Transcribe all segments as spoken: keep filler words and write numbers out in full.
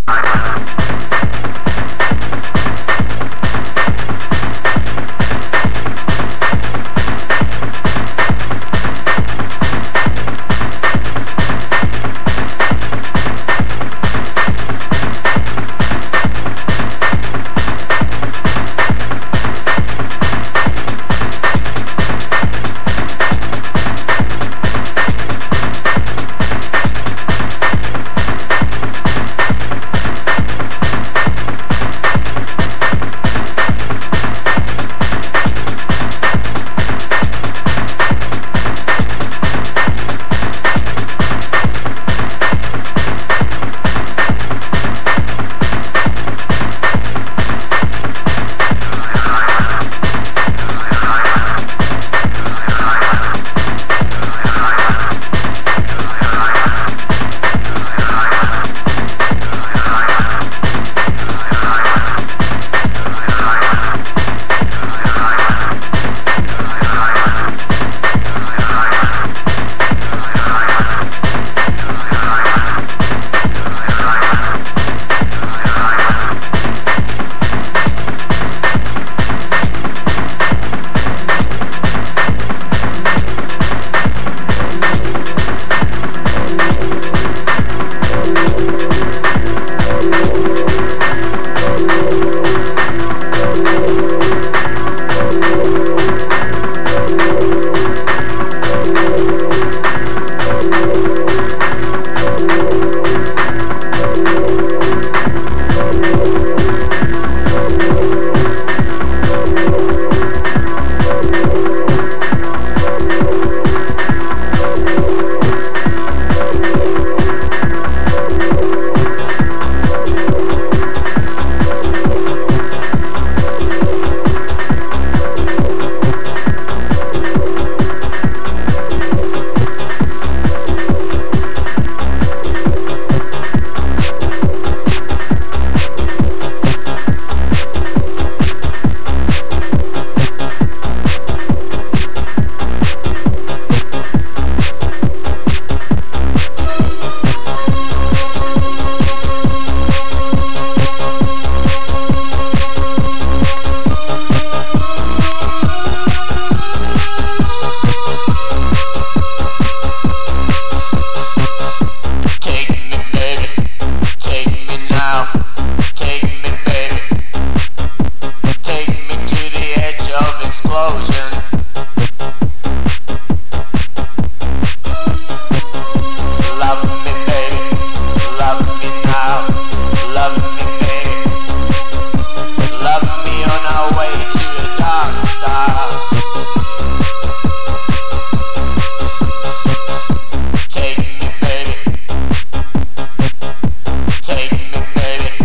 Take me, baby.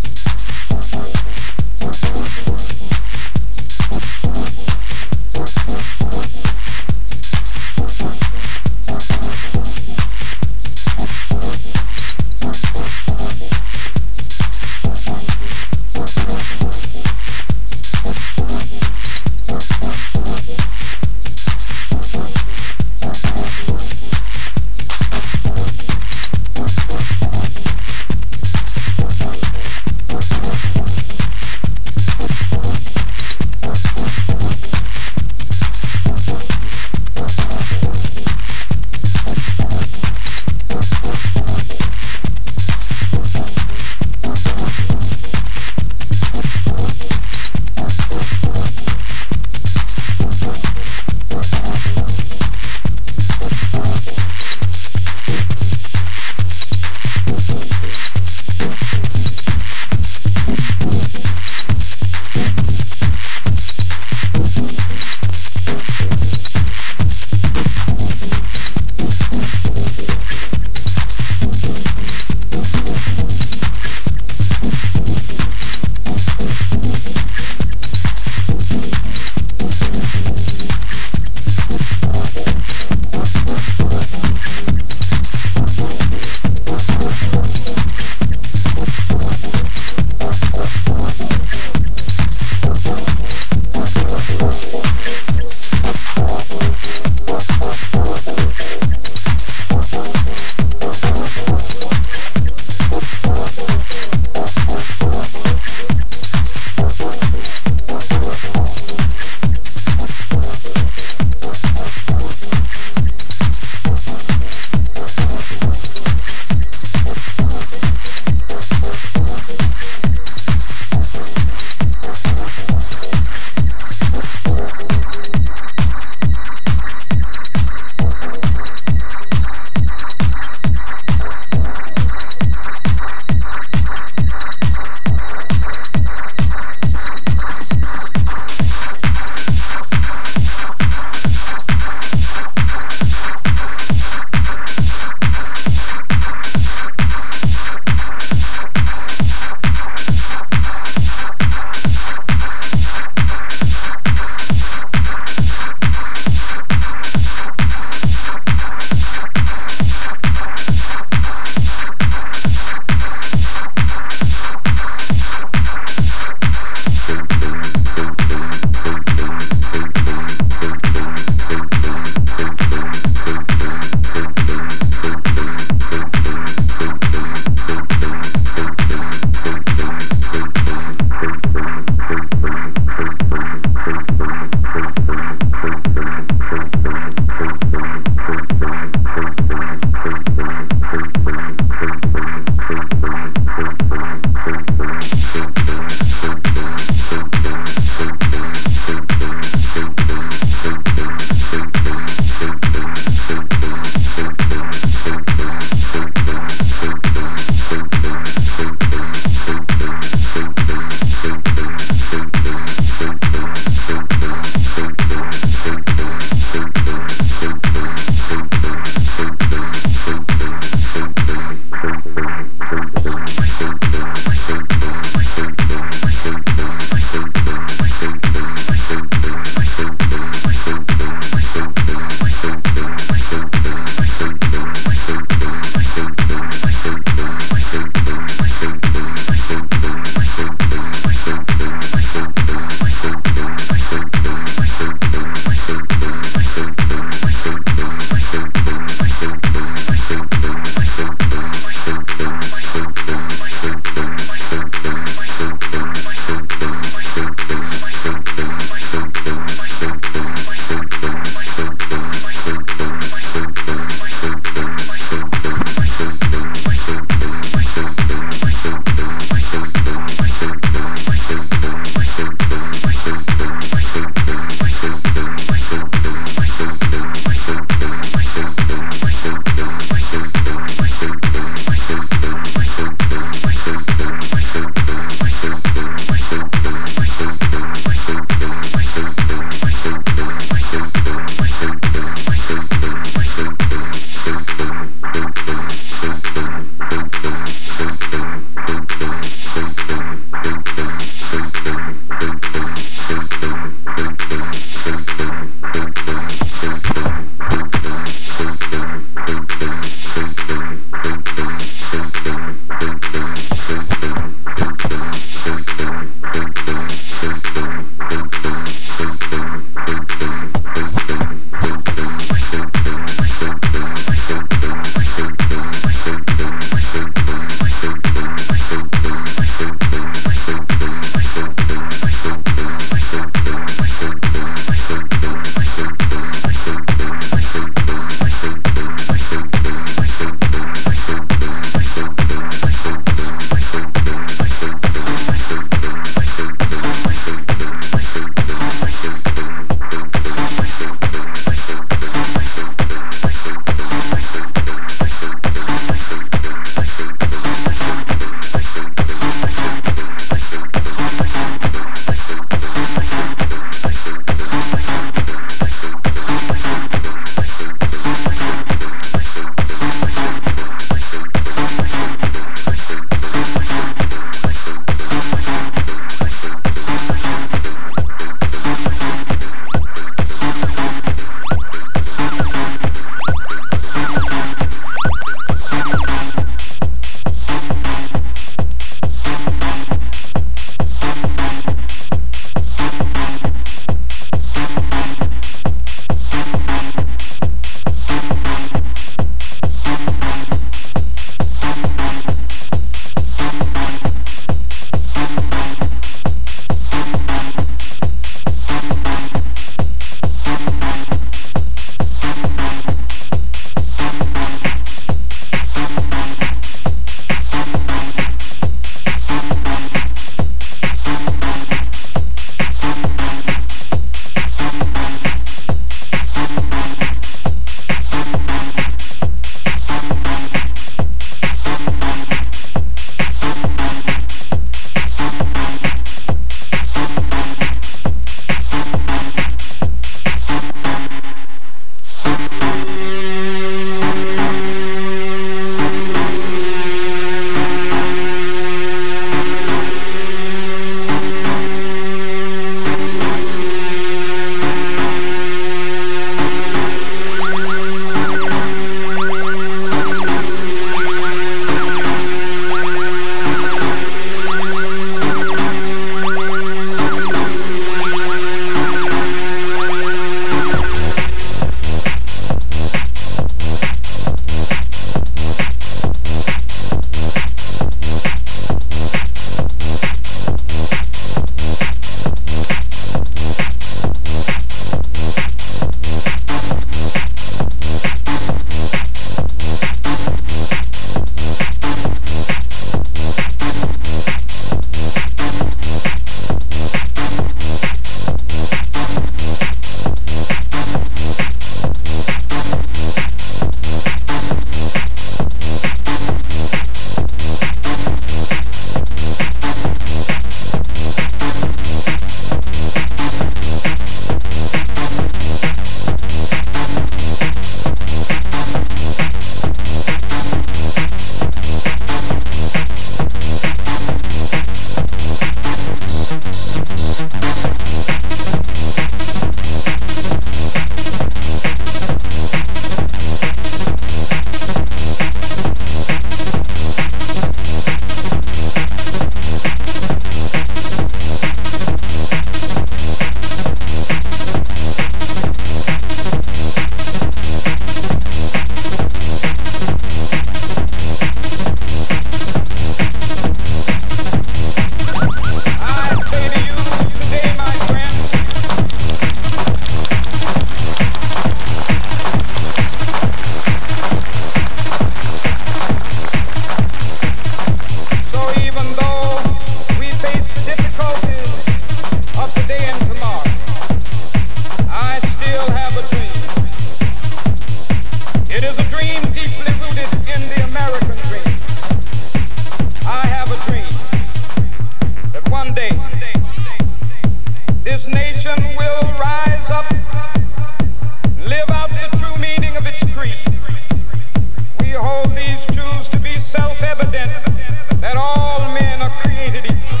nation will rise up, live out the true meaning of its creed. We hold these truths to be self-evident, that all men are created equal.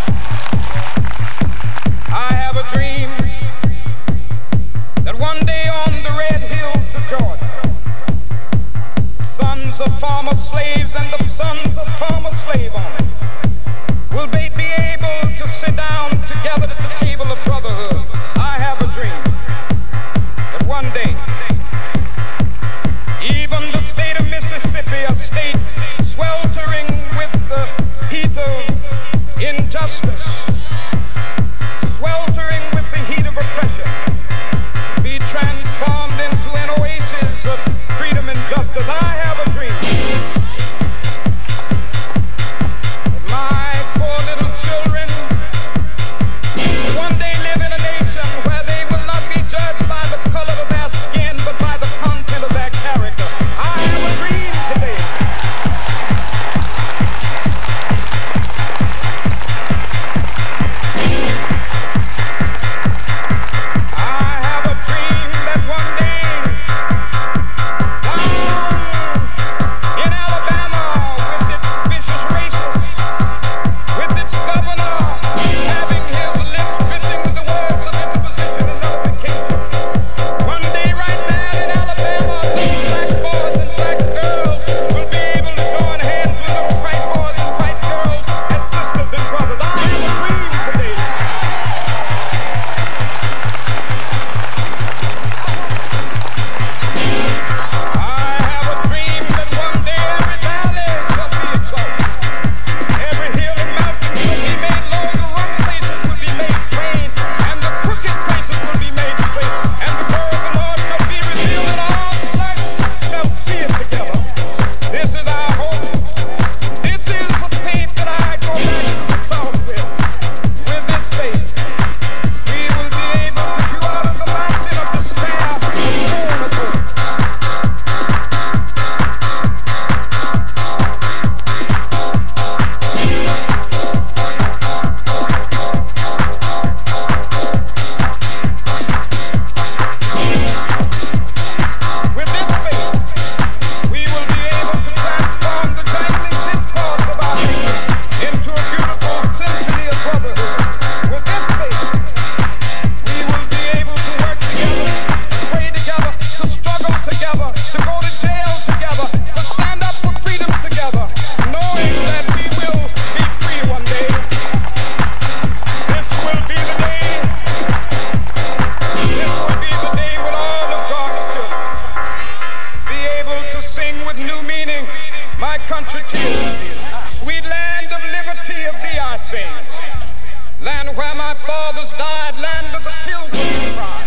I have a dream that one day on the red hills of Georgia, sons of former slaves and the sons of former slave owners will be be able to sit down together at the table of brotherhood. I have a dream that one day, even the state of Mississippi, a state sweltering with the heat of injustice, sweltering with the heat of oppression, be transformed into an oasis of freedom and justice. I have a dream that my poor little children one day live in a nation where they will not be judged by the color of their skin, but by the content of their character. I have a dream today. I have a dream that one day down in Alabama, with its vicious racists, with its governor having his lips dripping with the words of interposition and nullification, one day right there in Alabama, little black boys and black girls will be able to join hands with little white boys and white girls as sisters and brothers. I have a dream today. I have a dream that one day every valley shall be exalted, every hill and mountain will be made low, the rough places will be made plain, and the crooked places will be made straight, and the word of the Lord shall be revealed, and all flesh shall see it together. This is our hope. This is the faith that I go back to the South with. With this faith, we will be able to do out of the mountain of despair a stone of hope. With this faith, we will be able to transform the jangling discourse of our nation into a beautiful symphony of brotherhood. With this faith, we will be able to work together, to pray together, to struggle together, to go to jail together, to stand up for freedom together, knowing that we will be free one day. This will be the day. This will be the day when all of God's children be able to sing with new meaning, my country to you. Sweet land of liberty, of thee I sing. Land where my fathers died, land of the pilgrims' pride.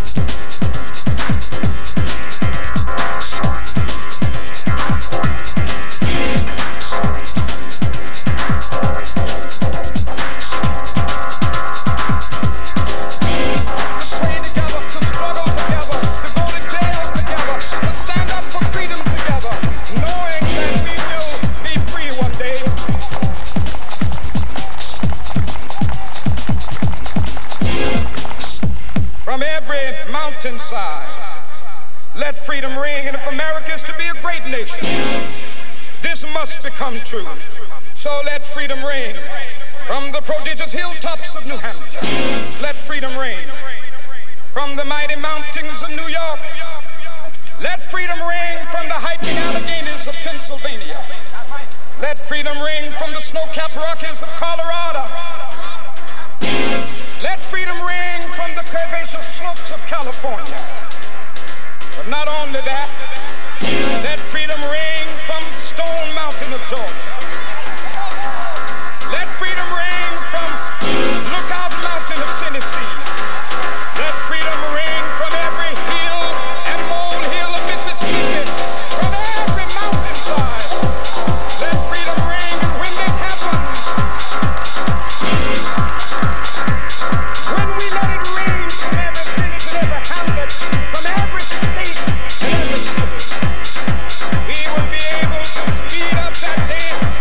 To pray together, to struggle together, to go to jail together, to stand up for freedom together, knowing that we will be free one day. From every mountainside, let freedom ring. And if America is to be a great nation, this must become true. So let freedom ring. From the prodigious hilltops of New Hampshire, let freedom ring. From the mighty mountains of New York, let freedom ring. From the hiking Alleghenies of Pennsylvania, let freedom ring. From the snow-capped Rockies of Colorado, let freedom ring. From the curvaceous slopes of California. But not only that, let freedom ring from Stone Mountain of Georgia. Let freedom ring from Lookout Mountain of Tennessee. Let freedom ring from every hill and molehill of Mississippi. From every mountainside. Let freedom ring, and when that happens, when we let it ring from every village and every hamlet, from every state and every city, we will be able to speed up that day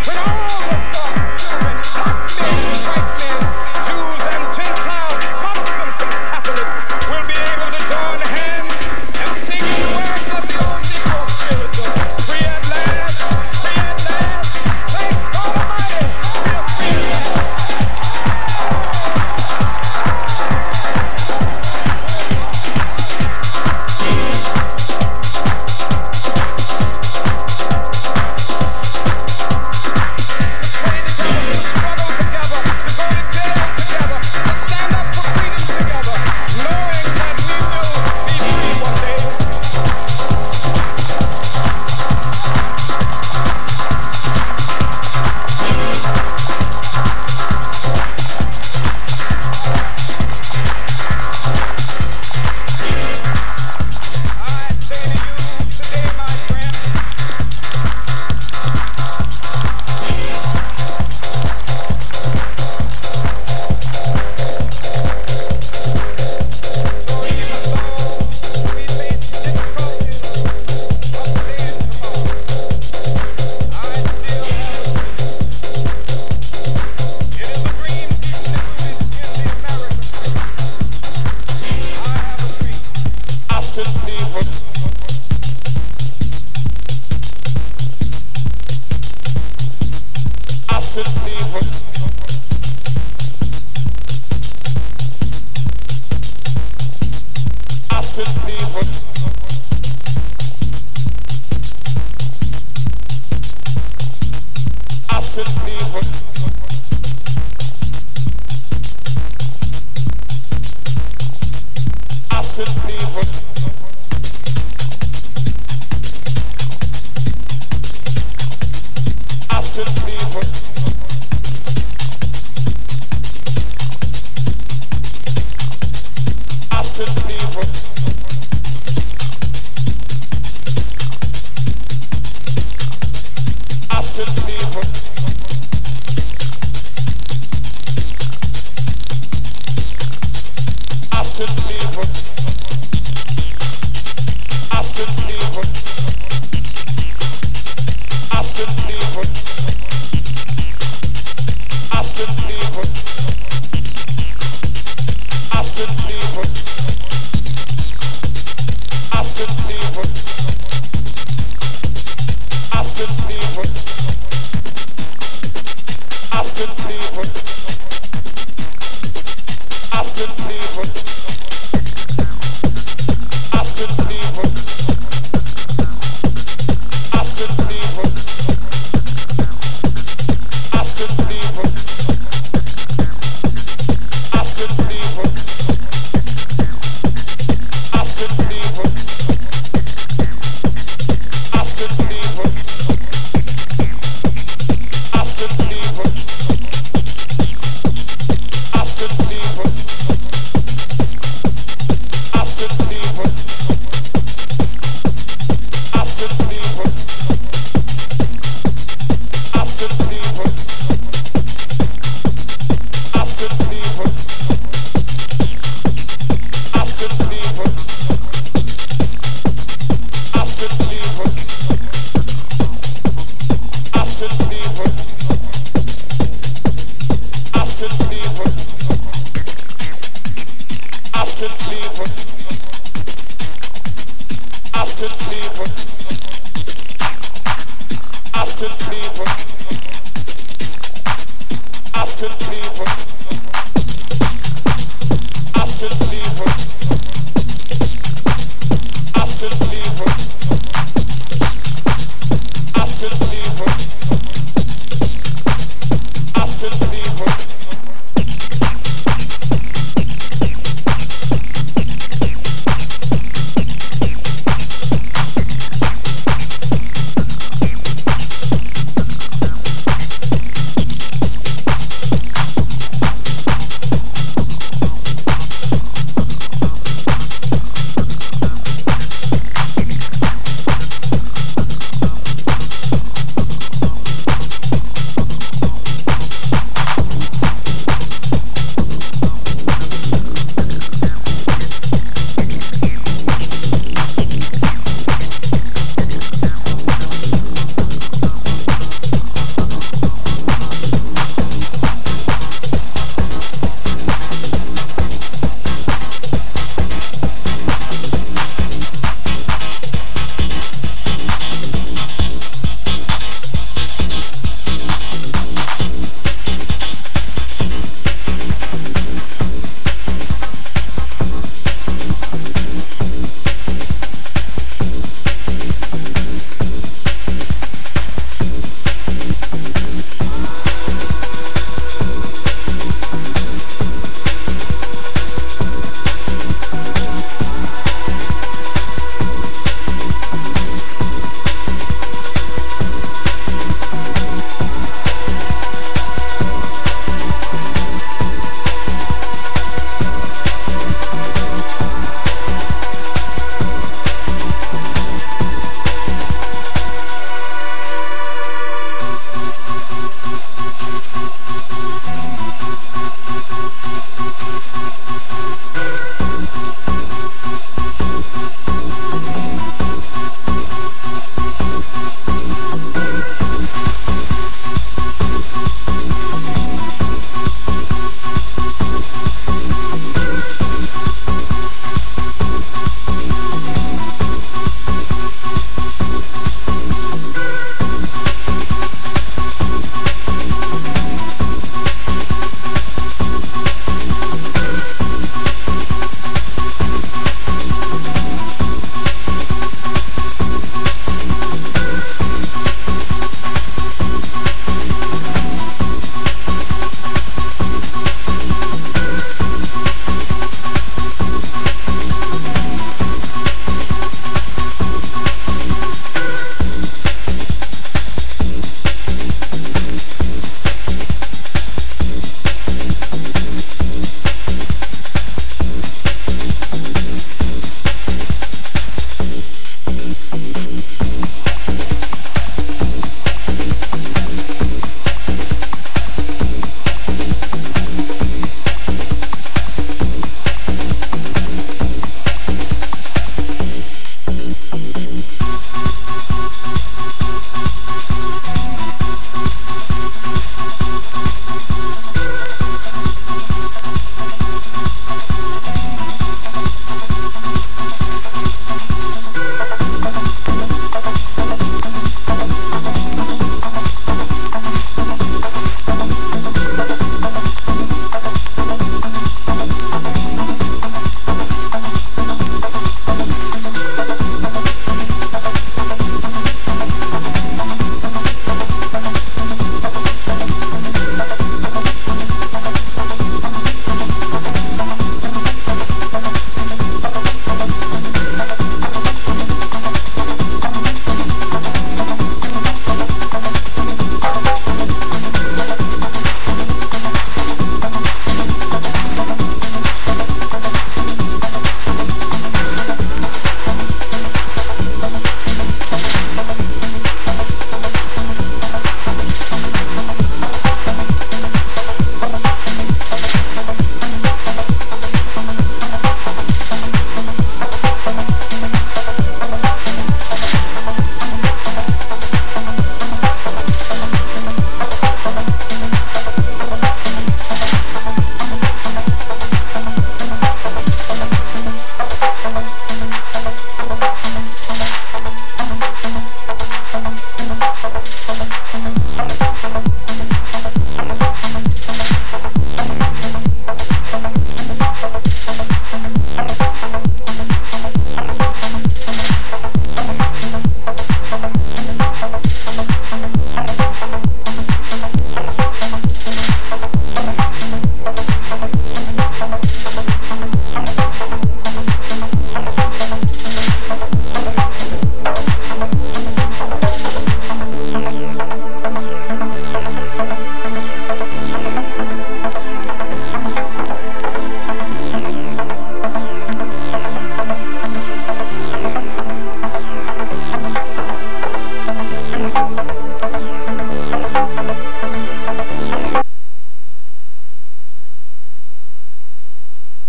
Thank